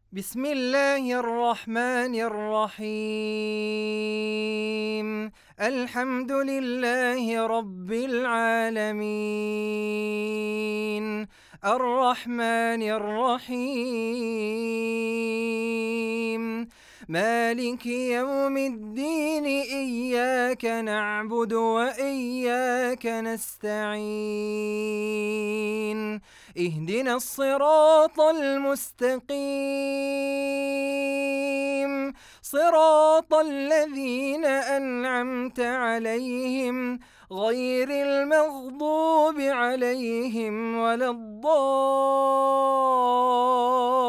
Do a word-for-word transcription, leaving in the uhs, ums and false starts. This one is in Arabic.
بسم الله الرحمن الرحيم. الحمد لله رب العالمين، الرحمن الرحيم، مالك يوم الدين. إياك نعبد وإياك نستعين، اهدنا الصراط المستقيم، صراط الذين أنعمت عليهم غير المغضوب عليهم ولا الضالين.